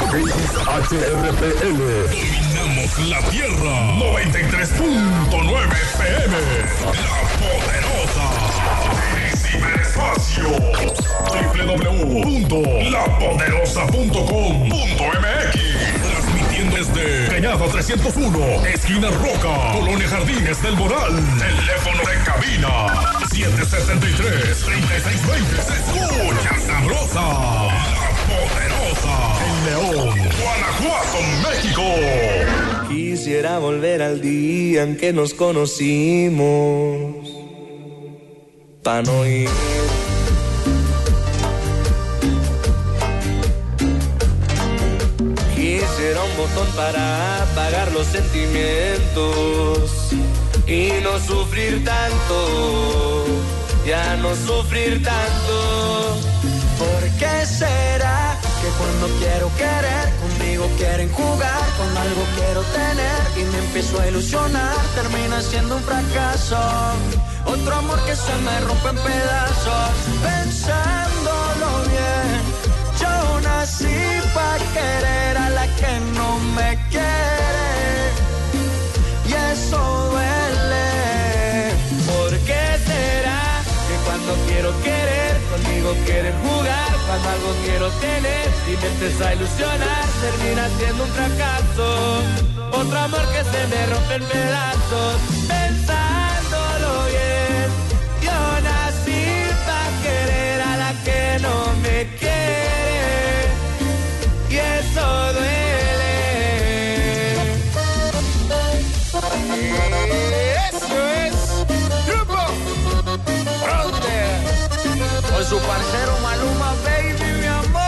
XHRPL. Dominamos la tierra. 93.9 FM. La Poderosa. En ciberespacio. www.lapoderosa.com.mx. Transmitiendo desde Cañada 301, esquina Roca, Colonia Jardines del Moral. Teléfono de cabina 773-3620. Se escucha sabrosa. La Poderosa. En León, Guanajuato, México. Quisiera volver al día en que nos conocimos, pa' no ir. Quisiera un botón para apagar los sentimientos y no sufrir tanto, ya no sufrir tanto. ¿Por qué será que cuando quiero querer, conmigo quieren jugar, cuando algo quiero tener y me empiezo a ilusionar, termina siendo un fracaso? Otro amor que se me rompe en pedazos. Pensándolo bien, yo nací para querer a la que no me quiere, y eso duele. ¿Por qué será que cuando quiero querer, conmigo quieren jugar, cuando algo quiero tener y me empiezo a ilusionar, termina siendo un fracaso? Otro amor que se me rompe en pedazos. Pensándolo bien, yo nací para querer a la que no me quiere, y eso duele. Eso es Grupo Frontera con su parcero Maluma, baby, mi amor.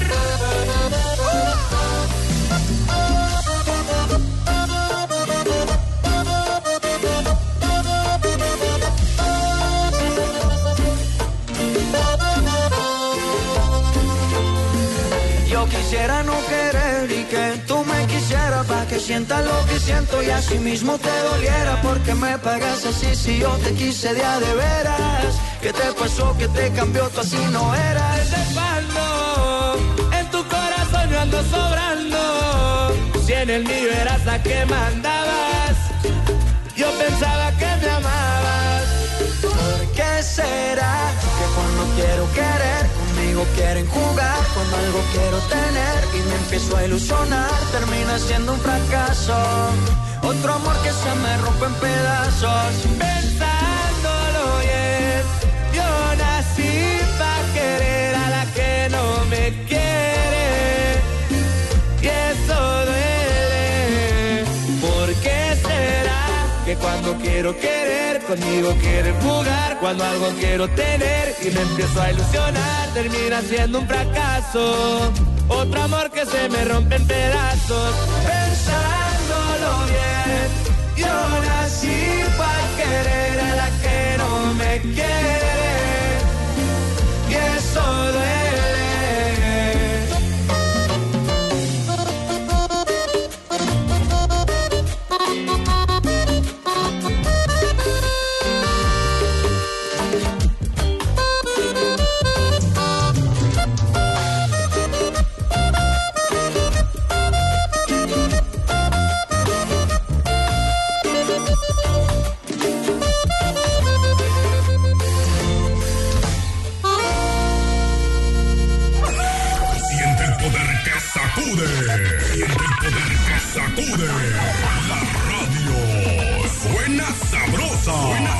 Yo quisiera no querer y que tú me quisieras, pa' que sientas lo que siento y así mismo te doliera. Porque me pagas así si yo te quise de a de veras. ¿Qué te pasó? ¿Qué te cambió? Tú así no eras. De palo, en tu corazón yo ando sobrando. Si en el mío eras la que mandabas, yo pensaba que me amabas. ¿Por qué será que cuando quiero querer, conmigo quieren jugar, cuando algo quiero tener y me empiezo a ilusionar, termina siendo un fracaso? Otro amor que se me rompe en pedazos. Pensándolo bien, yo nací para querer a la que no me quiere, y eso duele. ¿Por qué será que cuando quiero querer, conmigo quieren jugar, cuando algo quiero tener y me empiezo a ilusionar, termina siendo un fracaso? Otro amor que se me rompe en pedazos. Pensándolo bien, yo nací para querer a la que no me quiere, y eso duele. Sacude la radio. Suena sabrosa.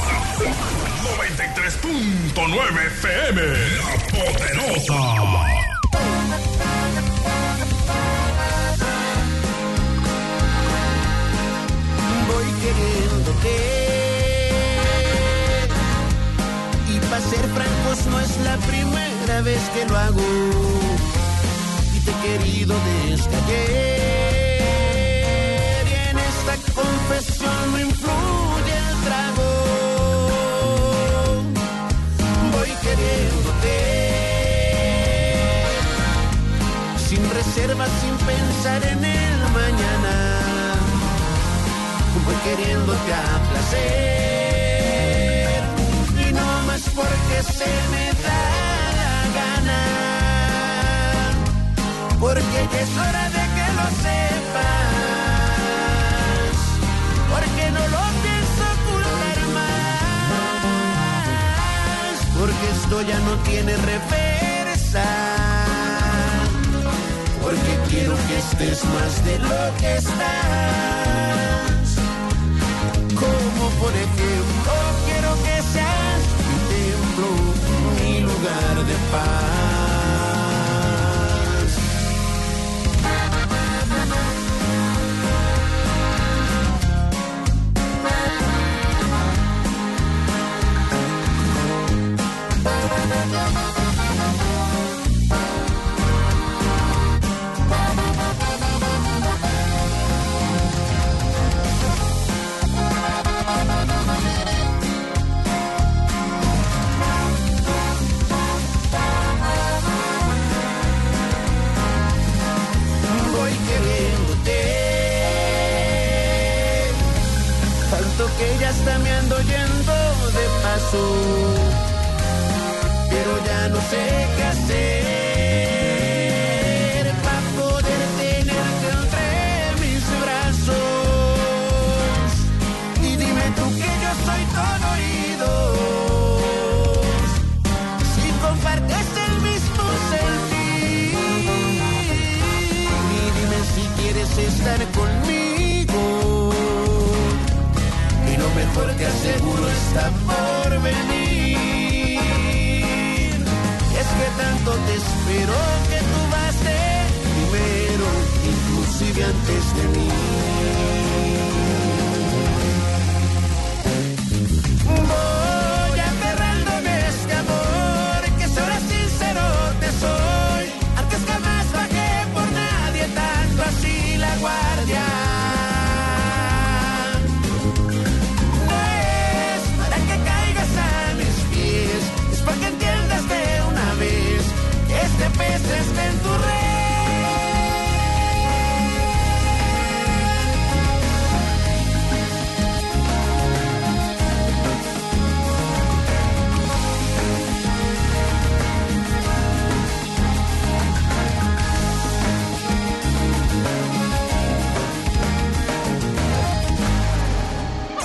93.9 FM. La Poderosa. Voy queriéndote, y para ser francos no es la primera vez que lo hago, y te he querido desde ayer. Esta confesión no influye el trago. Voy queriéndote, sin reservas, sin pensar en el mañana. Voy queriéndote a placer, y no más porque se me da la gana. porque ya es hora de que lo sepas, porque no lo pienso ocultar más, porque esto ya no tiene reversa, porque quiero que estés más de lo que estás, como por ejemplo quiero que seas mi templo, mi lugar de paz. Que ya está me ando yendo de paso, pero ya no sé qué hacer para poder tenerte entre mis brazos. Y dime tú que yo soy todo oídos, si compartes el mismo sentir. Y dime si quieres estar conmigo, lo mejor te aseguro está por venir. Es que tanto te espero que tú vas de primero, inclusive antes de mí. Voy aferrándome a este amor, que solo sincero te soy, aunque jamás bajé por nadie tanto así la guardia. Para que entiendas de una vez que este pez está en tu red.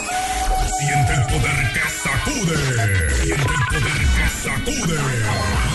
Siente el poder que sacude. Siente el poder que sacude.